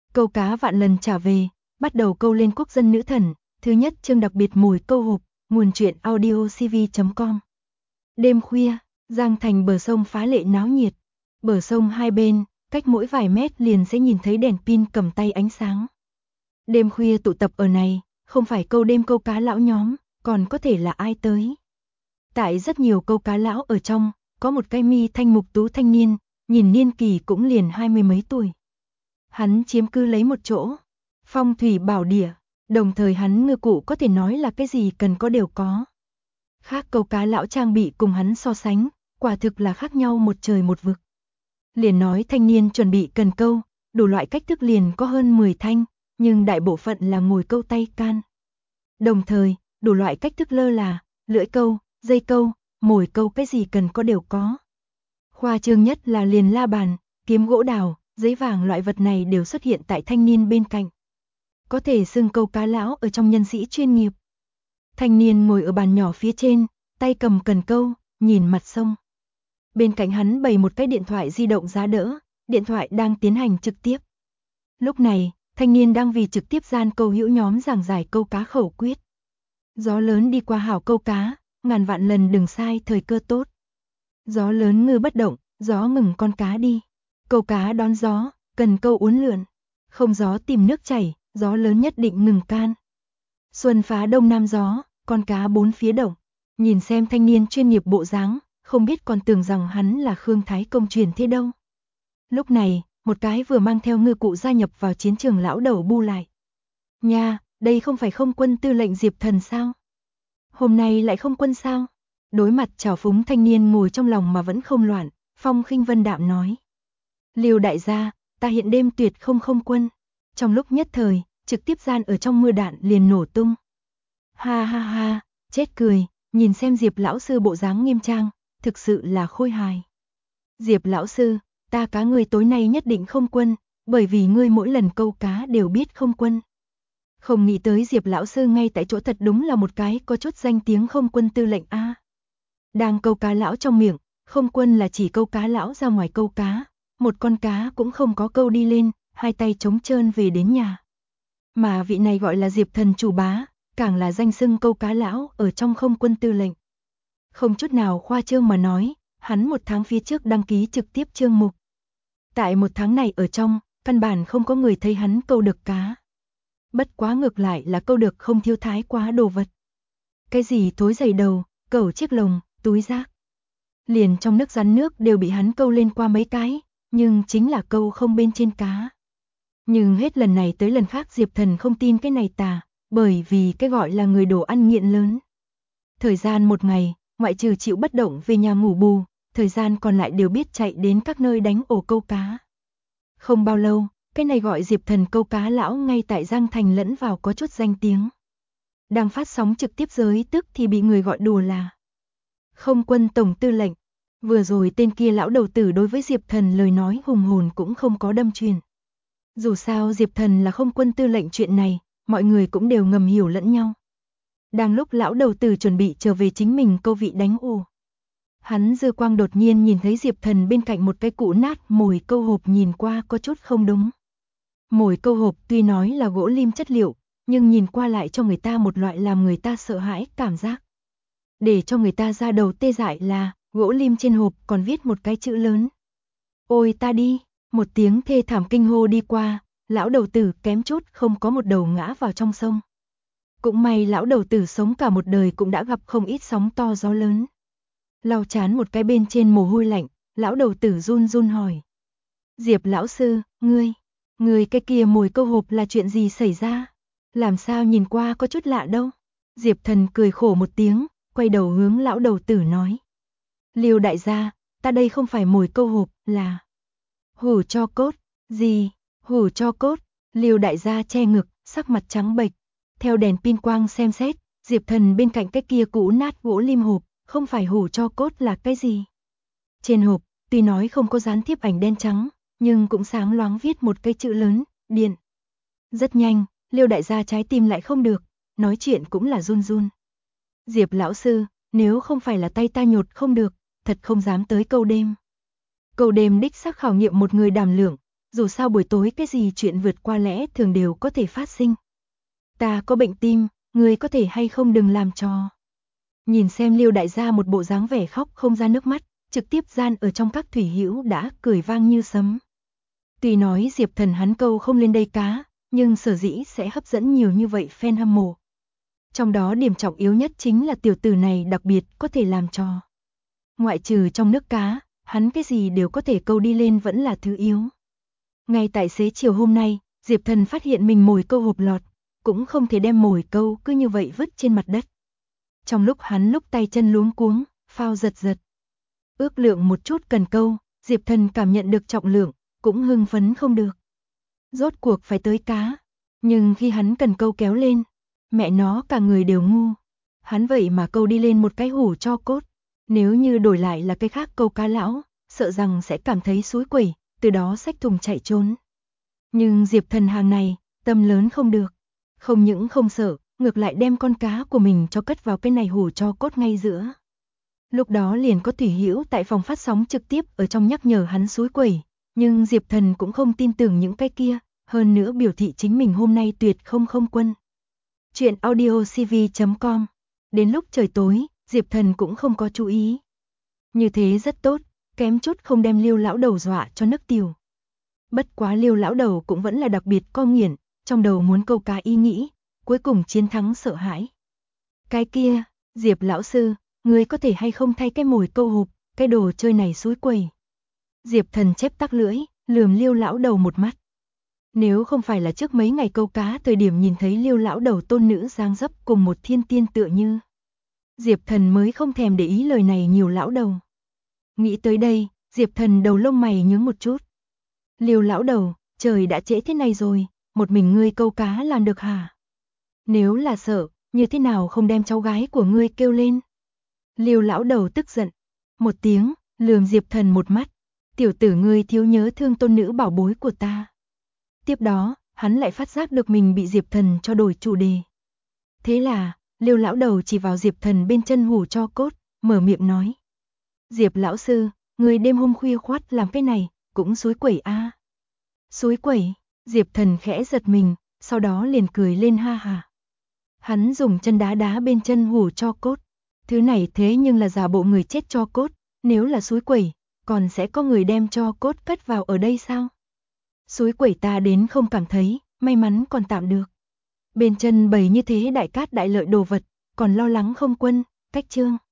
Câu cá vạn lần trả về, bắt đầu câu lên quốc dân nữ thần, thứ nhất chương đặc biệt mồi câu hộp, nguồn truyện audiocv.com. Đêm khuya, Giang Thành bờ sông phá lệ náo nhiệt. Bờ sông hai bên, cách mỗi vài mét liền sẽ nhìn thấy đèn pin cầm tay ánh sáng. Đêm khuya tụ tập ở này, không phải câu đêm câu cá lão nhóm, còn có thể là ai tới. Tại rất nhiều câu cá lão ở trong, có một cái mi thanh mục tú thanh niên, nhìn niên kỳ cũng liền 20 mấy tuổi. Hắn chiếm cứ lấy một chỗ, phong thủy bảo địa, đồng thời hắn ngư cụ có thể nói là cái gì cần có đều có. Khác câu cá lão trang bị cùng hắn so sánh, quả thực là khác nhau một trời một vực. Liền nói thanh niên chuẩn bị cần câu, đủ loại cách thức liền có hơn 10 thanh, nhưng đại bộ phận là ngồi câu tay can. Đồng thời, đủ loại cách thức lơ là, lưỡi câu, dây câu, mồi câu cái gì cần có đều có. Khoa trương nhất là liền la bàn, kiếm gỗ đào, giấy vàng loại vật này đều xuất hiện tại thanh niên bên cạnh. Có thể xưng câu cá lão ở trong nhân sĩ chuyên nghiệp. Thanh niên ngồi ở bàn nhỏ phía trên, tay cầm cần câu, nhìn mặt sông. Bên cạnh hắn bày một cái điện thoại di động giá đỡ, điện thoại đang tiến hành trực tiếp. Lúc này, thanh niên đang vì trực tiếp gian câu hữu nhóm giảng giải câu cá khẩu quyết. Gió lớn đi qua hảo câu cá, ngàn vạn lần đừng sai thời cơ tốt. Gió lớn ngư bất động, gió ngừng con cá đi. Câu cá đón gió, cần câu uốn lượn. Không gió tìm nước chảy, gió lớn nhất định ngừng can. Xuân phá đông nam gió, con cá bốn phía động. Nhìn xem thanh niên chuyên nghiệp bộ dáng, không biết còn tưởng rằng hắn là Khương Thái Công truyền thế đâu. Lúc này, một cái vừa mang theo ngư cụ gia nhập vào chiến trường lão đầu bu lại. Nha, đây không phải không quân tư lệnh Diệp Thần sao? Hôm nay lại không quân sao? Đối mặt trào phúng thanh niên ngồi trong lòng mà vẫn không loạn, Phong Khinh Vân đạm nói. Liêu đại gia, ta hiện đêm tuyệt không quân. Trong lúc nhất thời, trực tiếp gian ở trong mưa đạn liền nổ tung. Ha ha ha, chết cười, nhìn xem Diệp lão sư bộ dáng nghiêm trang, thực sự là khôi hài. Diệp lão sư, ta cá ngươi tối nay nhất định không quân, bởi vì ngươi mỗi lần câu cá đều biết không quân. Không nghĩ tới Diệp lão sư ngay tại chỗ thật đúng là một cái có chút danh tiếng không quân tư lệnh a. Đang câu cá lão trong miệng, không quân là chỉ câu cá lão ra ngoài câu cá, một con cá cũng không có câu đi lên, hai tay trống trơn về đến nhà. Mà vị này gọi là Diệp Thần chủ bá, càng là danh xưng câu cá lão ở trong không quân tư lệnh. Không chút nào khoa trương mà nói, hắn một tháng phía trước đăng ký trực tiếp chương mục. Tại một tháng này ở trong, căn bản không có người thấy hắn câu được cá. Bất quá ngược lại là câu được không thiếu thái quá đồ vật. Cái gì thối giày đầu, cẩu chiếc lồng, túi rác. Liền trong nước rắn nước đều bị hắn câu lên qua mấy cái, nhưng chính là câu không bên trên cá. Nhưng hết lần này tới lần khác Diệp Thần không tin cái này tà, bởi vì cái gọi là người đồ ăn nghiện lớn. Thời gian một ngày, ngoại trừ chịu bất động về nhà ngủ bù, thời gian còn lại đều biết chạy đến các nơi đánh ổ câu cá. Không bao lâu, cái này gọi Diệp Thần câu cá lão ngay tại Giang Thành lẫn vào có chút danh tiếng. Đang phát sóng trực tiếp giới tức thì bị người gọi đùa là không quân tổng tư lệnh. Vừa rồi tên kia lão đầu tử đối với Diệp Thần lời nói hùng hồn cũng không có đâm truyền. Dù sao Diệp Thần là không quân tư lệnh chuyện này, mọi người cũng đều ngầm hiểu lẫn nhau. Đang lúc lão đầu tử chuẩn bị trở về chính mình câu vị đánh ổ. Hắn dư quang đột nhiên nhìn thấy Diệp Thần bên cạnh một cái cũ nát mồi câu hộp nhìn qua có chút không đúng. Mồi câu hộp tuy nói là gỗ lim chất liệu, nhưng nhìn qua lại cho người ta một loại làm người ta sợ hãi cảm giác. Để cho người ta ra đầu tê dại là, gỗ lim trên hộp còn viết một cái chữ lớn. Ôi ta đi, một tiếng thê thảm kinh hô đi qua, lão đầu tử kém chút không có một đầu ngã vào trong sông. Cũng may lão đầu tử sống cả một đời cũng đã gặp không ít sóng to gió lớn. Lau chán một cái bên trên mồ hôi lạnh, lão đầu tử run run hỏi. Diệp lão sư, ngươi cái kia mồi câu hộp là chuyện gì xảy ra? Làm sao nhìn qua có chút lạ đâu? Diệp Thần cười khổ một tiếng, quay đầu hướng lão đầu tử nói. Liêu đại gia, ta đây không phải mồi câu hộp, là hủ cho cốt. Gì? Hủ cho cốt? Liêu đại gia che ngực, sắc mặt trắng bệch. Theo đèn pin quang xem xét, Diệp Thần bên cạnh cái kia cũ nát gỗ lim hộp, không phải hủ cho cốt là cái gì? Trên hộp, tuy nói không có dán thiếp ảnh đen trắng, nhưng cũng sáng loáng viết một cái chữ lớn, điện. Rất nhanh, Liêu đại gia trái tim lại không được, nói chuyện cũng là run run. Diệp lão sư, nếu không phải là tay ta nhột không được, thật không dám tới câu đêm. Câu đêm đích xác khảo nghiệm một người đảm lượng, Dù sao buổi tối cái gì chuyện vượt qua lẽ thường đều có thể phát sinh. Ta có bệnh tim, ngươi có thể hay không đừng làm trò. Nhìn xem Liêu đại gia một bộ dáng vẻ khóc không ra nước mắt, trực tiếp gian ở trong các thủy hữu đã cười vang như sấm. Tuy nói Diệp Thần hắn câu không lên đây cá, nhưng sở dĩ sẽ hấp dẫn nhiều như vậy fan hâm mộ. Trong đó điểm trọng yếu nhất chính là tiểu tử này đặc biệt có thể làm trò. Ngoại trừ trong nước cá, hắn cái gì đều có thể câu đi lên vẫn là thứ yếu. Ngay tại xế chiều hôm nay, Diệp Thần phát hiện mình mồi câu hộp lọt, cũng không thể đem mồi câu cứ như vậy vứt trên mặt đất. Trong lúc hắn lúc tay chân luống cuống, phao giật giật. Ước lượng một chút cần câu, Diệp Thần cảm nhận được trọng lượng, cũng hưng phấn không được. Rốt cuộc phải tới cá, nhưng khi hắn cần câu kéo lên, mẹ nó cả người đều ngu. Hắn vậy mà câu đi lên một cái hủ cho cốt. Nếu như đổi lại là cái khác câu cá lão, sợ rằng sẽ cảm thấy xúi quẩy, từ đó xách thùng chạy trốn. Nhưng Diệp Thần hàng này, tâm lớn không được. Không những không sợ, ngược lại đem con cá của mình cho cất vào cái này hủ cho cốt ngay giữa. Lúc đó liền có thủy hữu tại phòng phát sóng trực tiếp ở trong nhắc nhở hắn xúi quẩy, nhưng Diệp Thần cũng không tin tưởng những cái kia, hơn nữa biểu thị chính mình hôm nay tuyệt không quân. Chuyện audiocv.com. Đến lúc trời tối, Diệp Thần cũng không có chú ý. Như thế rất tốt, kém chút không đem Liêu lão đầu dọa cho nức tiểu. Bất quá Liêu lão đầu cũng vẫn là đặc biệt co nghiện, trong đầu muốn câu cá ý nghĩ, cuối cùng chiến thắng sợ hãi. Cái kia, Diệp lão sư, ngươi có thể hay không thay cái mồi câu hộp, cái đồ chơi này xúi quẩy. Diệp Thần chép tắc lưỡi, lườm Liêu lão đầu một mắt. Nếu không phải là trước mấy ngày câu cá thời điểm nhìn thấy Liêu lão đầu tôn nữ dáng dấp cùng một thiên tiên tựa như, Diệp Thần mới không thèm để ý lời này nhiều lão đầu. Nghĩ tới đây, Diệp Thần đầu lông mày nhướng một chút. Liêu lão đầu, trời đã trễ thế này rồi, một mình ngươi câu cá làm được hả? Nếu là sợ, như thế nào không đem cháu gái của ngươi kêu lên? Liêu lão đầu tức giận, một tiếng, lườm Diệp Thần một mắt. Tiểu tử ngươi thiếu nhớ thương tôn nữ bảo bối của ta. Tiếp đó, hắn lại phát giác được mình bị Diệp Thần cho đổi chủ đề. Thế là, Liêu lão đầu chỉ vào Diệp Thần bên chân hủ cho cốt, mở miệng nói. Diệp lão sư, người đêm hôm khuya khoắt làm cái này, cũng xúi quẩy a. Xúi quẩy, Diệp Thần khẽ giật mình, sau đó liền cười lên ha ha. Hắn dùng chân đá đá bên chân hủ cho cốt. Thứ này thế nhưng là giả bộ người chết cho cốt, nếu là xúi quẩy, còn sẽ có người đem cho cốt cất vào ở đây sao? Xúi quẩy ta đến không cảm thấy, may mắn còn tạm được. Bên chân bầy như thế đại cát đại lợi đồ vật, còn lo lắng không quân, cách chương.